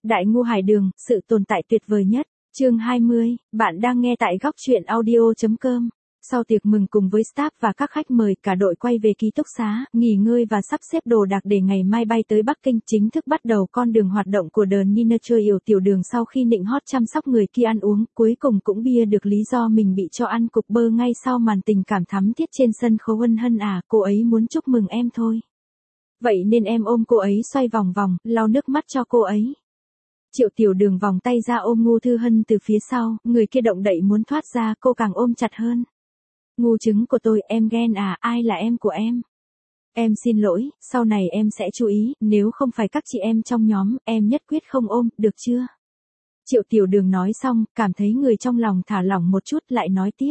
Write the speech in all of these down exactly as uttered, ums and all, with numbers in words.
Đại Ngô Hải Đường, sự tồn tại tuyệt vời nhất. Chương hai mươi, bạn đang nghe tại góc truyện audio chấm com. Sau tiệc mừng cùng với staff và các khách mời, cả đội quay về ký túc xá, nghỉ ngơi và sắp xếp đồ đạc để ngày mai bay tới Bắc Kinh, chính thức bắt đầu con đường hoạt động của The Ninature Yểu Tiểu Đường. Sau khi nịnh hót chăm sóc người kia ăn uống, cuối cùng cũng bia được lý do mình bị cho ăn cục bơ ngay sau màn tình cảm thắm thiết trên sân khấu. Hân Hân à, cô ấy muốn chúc mừng em thôi. Vậy nên em ôm cô ấy xoay vòng vòng, lau nước mắt cho cô ấy. Triệu Tiểu Đường vòng tay ra ôm Ngô Thư Hân từ phía sau, người kia động đậy muốn thoát ra, cô càng ôm chặt hơn. Ngu trứng của tôi, em ghen à, ai là em của em? Em xin lỗi, sau này em sẽ chú ý, nếu không phải các chị em trong nhóm, em nhất quyết không ôm, được chưa? Triệu Tiểu Đường nói xong, cảm thấy người trong lòng thả lỏng một chút, lại nói tiếp.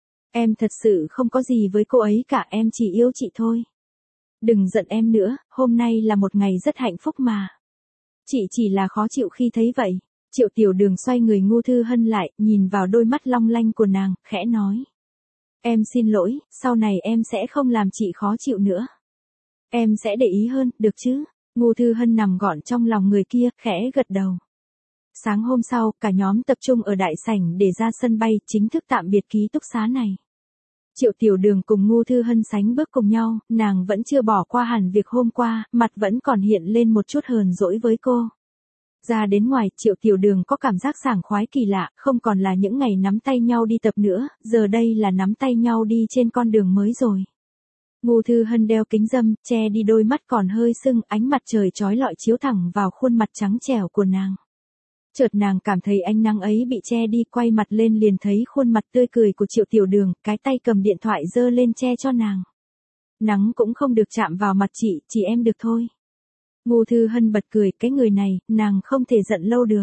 Em thật sự không có gì với cô ấy cả, em chỉ yêu chị thôi. Đừng giận em nữa, hôm nay là một ngày rất hạnh phúc mà. Chị chỉ là khó chịu khi thấy vậy. Triệu Tiểu Đường xoay người Ngô Thư Hân lại, nhìn vào đôi mắt long lanh của nàng, khẽ nói. Em xin lỗi, sau này em sẽ không làm chị khó chịu nữa. Em sẽ để ý hơn, được chứ? Ngô Thư Hân nằm gọn trong lòng người kia, khẽ gật đầu. Sáng hôm sau, cả nhóm tập trung ở đại sảnh để ra sân bay, chính thức tạm biệt ký túc xá này. Triệu Tiểu Đường cùng Ngô Thư Hân sánh bước cùng nhau, nàng vẫn chưa bỏ qua hẳn việc hôm qua, mặt vẫn còn hiện lên một chút hờn dỗi với cô. Ra đến ngoài, Triệu Tiểu Đường có cảm giác sảng khoái kỳ lạ, không còn là những ngày nắm tay nhau đi tập nữa, giờ đây là nắm tay nhau đi trên con đường mới rồi. Ngô Thư Hân đeo kính râm, che đi đôi mắt còn hơi sưng, ánh mặt trời chói lọi chiếu thẳng vào khuôn mặt trắng trẻo của nàng. Chợt nàng cảm thấy ánh nắng ấy bị che đi, quay mặt lên liền thấy khuôn mặt tươi cười của Triệu Tiểu Đường, cái tay cầm điện thoại giơ lên che cho nàng. Nắng cũng không được chạm vào mặt chị, chỉ em được thôi. Ngô Thư Hân bật cười, cái người này, nàng không thể giận lâu được.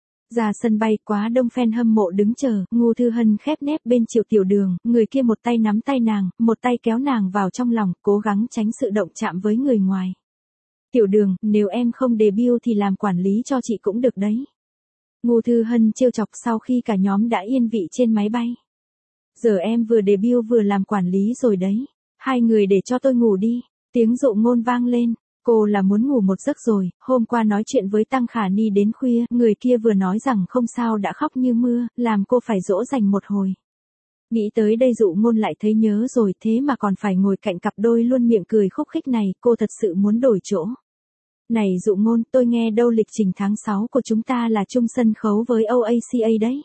Ra sân bay, quá đông fan hâm mộ đứng chờ, Ngô Thư Hân khép nép bên Triệu Tiểu Đường, người kia một tay nắm tay nàng, một tay kéo nàng vào trong lòng, cố gắng tránh sự động chạm với người ngoài. Tiểu Đường, nếu em không debut thì làm quản lý cho chị cũng được đấy. Ngô Thư Hân trêu chọc sau khi cả nhóm đã yên vị trên máy bay. Giờ em vừa debut vừa làm quản lý rồi đấy. Hai người để cho tôi ngủ đi. Tiếng dụ ngôn vang lên. Cô là muốn ngủ một giấc rồi, hôm qua nói chuyện với Tăng Khả Ni đến khuya, người kia vừa nói rằng không sao đã khóc như mưa, làm cô phải dỗ dành một hồi. Nghĩ tới đây dụ ngôn lại thấy nhớ rồi, thế mà còn phải ngồi cạnh cặp đôi luôn miệng cười khúc khích này, cô thật sự muốn đổi chỗ. Này dụ ngôn, tôi nghe đâu lịch trình tháng sáu của chúng ta là chung sân khấu với o a xê a đấy.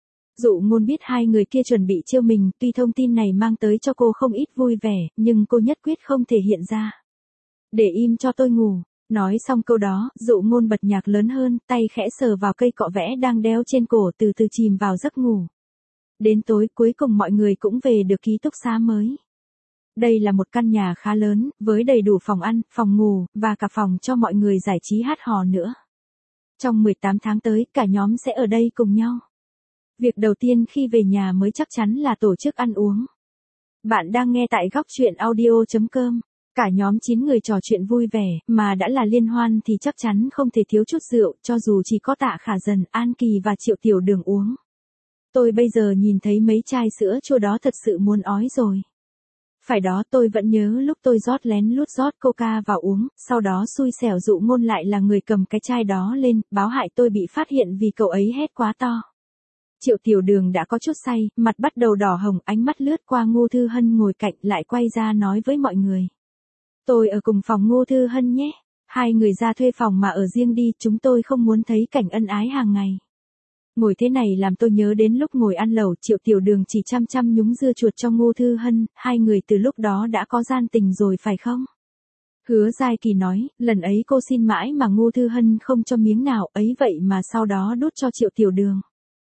Dụ ngôn biết hai người kia chuẩn bị trêu mình, tuy thông tin này mang tới cho cô không ít vui vẻ, nhưng cô nhất quyết không thể hiện ra. Để im cho tôi ngủ. Nói xong câu đó, dụ ngôn bật nhạc lớn hơn, tay khẽ sờ vào cây cọ vẽ đang đeo trên cổ, từ từ chìm vào giấc ngủ. Đến tối cuối cùng mọi người cũng về được ký túc xá mới. Đây là một căn nhà khá lớn, với đầy đủ phòng ăn, phòng ngủ, và cả phòng cho mọi người giải trí hát hò nữa. Trong mười tám tháng tới, cả nhóm sẽ ở đây cùng nhau. Việc đầu tiên khi về nhà mới chắc chắn là tổ chức ăn uống. Bạn đang nghe tại góc truyện audio chấm com. Cả nhóm chín người trò chuyện vui vẻ, mà đã là liên hoan thì chắc chắn không thể thiếu chút rượu, cho dù chỉ có Tạ Khả Dần, An Kỳ và Triệu Tiểu Đường uống. Tôi bây giờ nhìn thấy mấy chai sữa chua đó thật sự muốn ói rồi. Phải đó, tôi vẫn nhớ lúc tôi rót lén lút rót coca vào uống, sau đó xui xẻo dụ ngôn lại là người cầm cái chai đó lên, báo hại tôi bị phát hiện vì cậu ấy hét quá to. Triệu Tiểu Đường đã có chút say, mặt bắt đầu đỏ hồng, ánh mắt lướt qua Ngô Thư Hân ngồi cạnh, lại quay ra nói với mọi người. Tôi ở cùng phòng Ngô Thư Hân nhé. Hai người ra thuê phòng mà ở riêng đi, chúng tôi không muốn thấy cảnh ân ái hàng ngày. Ngồi thế này làm tôi nhớ đến lúc ngồi ăn lẩu, Triệu Tiểu Đường chỉ chăm chăm nhúng dưa chuột cho Ngô Thư Hân, hai người từ lúc đó đã có gian tình rồi phải không? Hứa Giai Kỳ nói, lần ấy cô xin mãi mà Ngô Thư Hân không cho miếng nào, ấy vậy mà sau đó đút cho Triệu Tiểu Đường.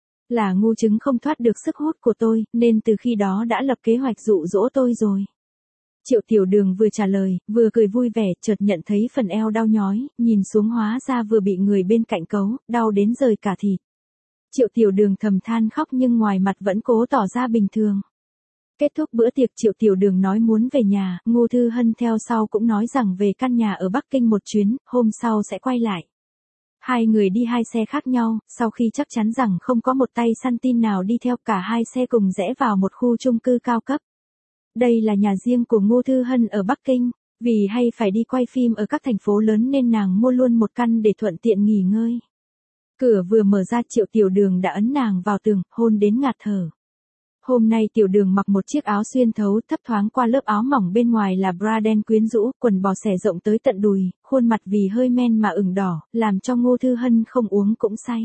Là ngu trứng không thoát được sức hút của tôi, nên từ khi đó đã lập kế hoạch dụ dỗ tôi rồi. Triệu Tiểu Đường vừa trả lời, vừa cười vui vẻ, chợt nhận thấy phần eo đau nhói, nhìn xuống hóa ra vừa bị người bên cạnh cấu, đau đến rời cả thịt. Triệu Tiểu Đường thầm than khóc nhưng ngoài mặt vẫn cố tỏ ra bình thường. Kết thúc bữa tiệc, Triệu Tiểu Đường nói muốn về nhà, Ngô Thư Hân theo sau cũng nói rằng về căn nhà ở Bắc Kinh một chuyến, hôm sau sẽ quay lại. Hai người đi hai xe khác nhau, sau khi chắc chắn rằng không có một tay săn tin nào đi theo, cả hai xe cùng rẽ vào một khu chung cư cao cấp. Đây là nhà riêng của Ngô Thư Hân ở Bắc Kinh, vì hay phải đi quay phim ở các thành phố lớn nên nàng mua luôn một căn để thuận tiện nghỉ ngơi. Cửa vừa mở ra Triệu Tiểu Đường đã ấn nàng vào tường, hôn đến ngạt thở. Hôm nay Tiểu Đường mặc một chiếc áo xuyên thấu thấp thoáng qua lớp áo mỏng bên ngoài là bra đen quyến rũ, quần bò xẻ rộng tới tận đùi, khuôn mặt vì hơi men mà ửng đỏ, làm cho Ngô Thư Hân không uống cũng say.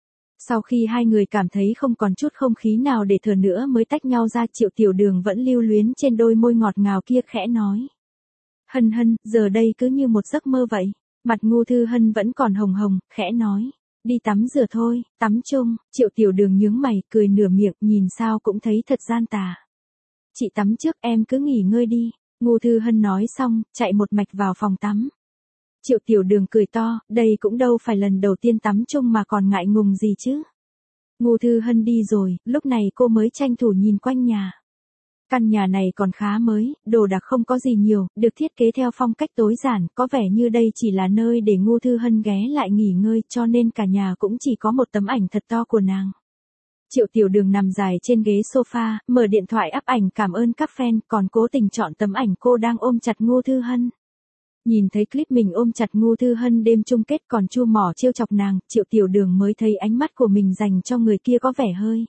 Sau khi hai người cảm thấy không còn chút không khí nào để thở nữa mới tách nhau ra, Triệu Tiểu Đường vẫn lưu luyến trên đôi môi ngọt ngào kia khẽ nói. Hân Hân, giờ đây cứ như một giấc mơ vậy. Mặt Ngô Thư Hân vẫn còn hồng hồng, khẽ nói. Đi tắm rửa thôi, tắm chung. Triệu Tiểu Đường nhướng mày, cười nửa miệng, nhìn sao cũng thấy thật gian tà. Chị tắm trước, em cứ nghỉ ngơi đi. Ngô Thư Hân nói xong, chạy một mạch vào phòng tắm. Triệu Tiểu Đường cười to, đây cũng đâu phải lần đầu tiên tắm chung mà còn ngại ngùng gì chứ. Ngô Thư Hân đi rồi, lúc này cô mới tranh thủ nhìn quanh nhà. Căn nhà này còn khá mới, đồ đạc không có gì nhiều, được thiết kế theo phong cách tối giản, có vẻ như đây chỉ là nơi để Ngô Thư Hân ghé lại nghỉ ngơi, cho nên cả nhà cũng chỉ có một tấm ảnh thật to của nàng. Triệu Tiểu Đường nằm dài trên ghế sofa, mở điện thoại up ảnh cảm ơn các fan, còn cố tình chọn tấm ảnh cô đang ôm chặt Ngô Thư Hân. Nhìn thấy clip mình ôm chặt Ngô Thư Hân đêm chung kết còn chu mỏ trêu chọc nàng, Triệu Tiểu Đường mới thấy ánh mắt của mình dành cho người kia có vẻ hơi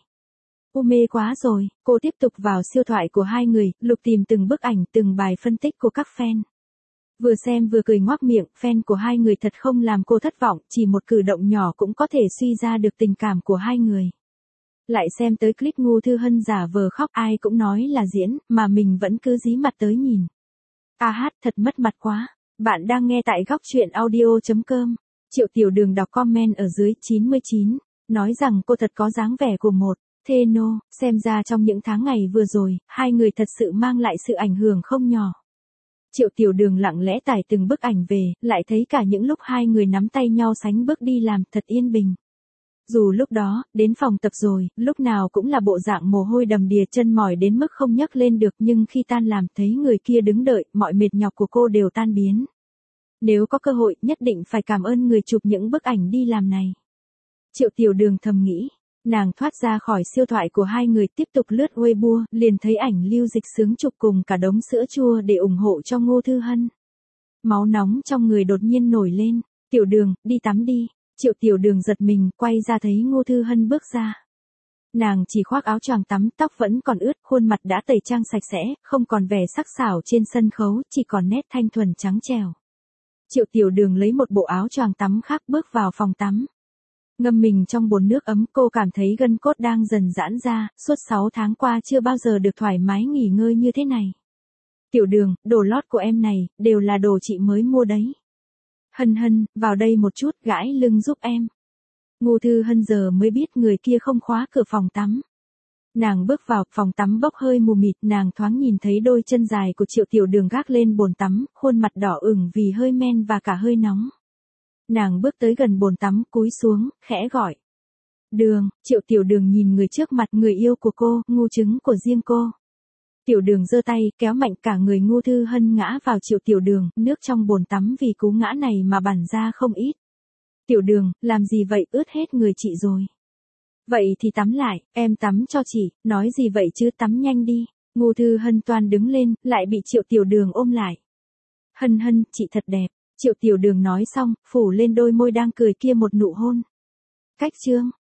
u mê quá rồi. Cô tiếp tục vào siêu thoại của hai người, lục tìm từng bức ảnh, từng bài phân tích của các fan. Vừa xem vừa cười ngoác miệng, fan của hai người thật không làm cô thất vọng, chỉ một cử động nhỏ cũng có thể suy ra được tình cảm của hai người. Lại xem tới clip Ngô Thư Hân giả vờ khóc, ai cũng nói là diễn, mà mình vẫn cứ dí mặt tới nhìn. A hát, thật mất mặt quá. Bạn đang nghe tại góc truyện audio chấm com. Triệu Tiểu Đường đọc comment ở dưới chín mươi chín, nói rằng cô thật có dáng vẻ của một thê nô, xem ra trong những tháng ngày vừa rồi, hai người thật sự mang lại sự ảnh hưởng không nhỏ. Triệu Tiểu Đường lặng lẽ tải từng bức ảnh về, lại thấy cả những lúc hai người nắm tay nhau sánh bước đi làm thật yên bình. Dù lúc đó, đến phòng tập rồi, lúc nào cũng là bộ dạng mồ hôi đầm đìa chân mỏi đến mức không nhấc lên được, nhưng khi tan làm thấy người kia đứng đợi, mọi mệt nhọc của cô đều tan biến. Nếu có cơ hội, nhất định phải cảm ơn người chụp những bức ảnh đi làm này. Triệu Tiểu Đường thầm nghĩ, nàng thoát ra khỏi siêu thoại của hai người tiếp tục lướt Weibo, liền thấy ảnh Lưu Dịch Xướng chụp cùng cả đống sữa chua để ủng hộ cho Ngô Thư Hân. Máu nóng trong người đột nhiên nổi lên, Tiểu Đường, đi tắm đi. Triệu Tiểu Đường giật mình, quay ra thấy Ngô Thư Hân bước ra. Nàng chỉ khoác áo choàng tắm, tóc vẫn còn ướt, khuôn mặt đã tẩy trang sạch sẽ, không còn vẻ sắc sảo trên sân khấu, chỉ còn nét thanh thuần trắng trẻo. Triệu Tiểu Đường lấy một bộ áo choàng tắm khác bước vào phòng tắm. Ngâm mình trong bồn nước ấm, cô cảm thấy gân cốt đang dần giãn ra, suốt sáu tháng qua chưa bao giờ được thoải mái nghỉ ngơi như thế này. Tiểu Đường, đồ lót của em này, đều là đồ chị mới mua đấy. Hân Hân, vào đây một chút, gãi lưng giúp em. Ngô Thư Hân giờ mới biết người kia không khóa cửa phòng tắm. Nàng bước vào, phòng tắm bốc hơi mù mịt, nàng thoáng nhìn thấy đôi chân dài của Triệu Tiểu Đường gác lên bồn tắm, khuôn mặt đỏ ửng vì hơi men và cả hơi nóng. Nàng bước tới gần bồn tắm, cúi xuống, khẽ gọi. Đường, Triệu Tiểu Đường nhìn người trước mặt, người yêu của cô, ngu trứng của riêng cô. Tiểu Đường giơ tay, kéo mạnh cả người Ngô Thư Hân ngã vào Triệu Tiểu Đường, nước trong bồn tắm vì cú ngã này mà bắn ra không ít. Tiểu Đường, làm gì vậy, ướt hết người chị rồi. Vậy thì tắm lại, em tắm cho chị, nói gì vậy chứ, tắm nhanh đi. Ngô Thư Hân toan đứng lên, lại bị Triệu Tiểu Đường ôm lại. Hân Hân, chị thật đẹp. Triệu Tiểu Đường nói xong, phủ lên đôi môi đang cười kia một nụ hôn. Cách chương.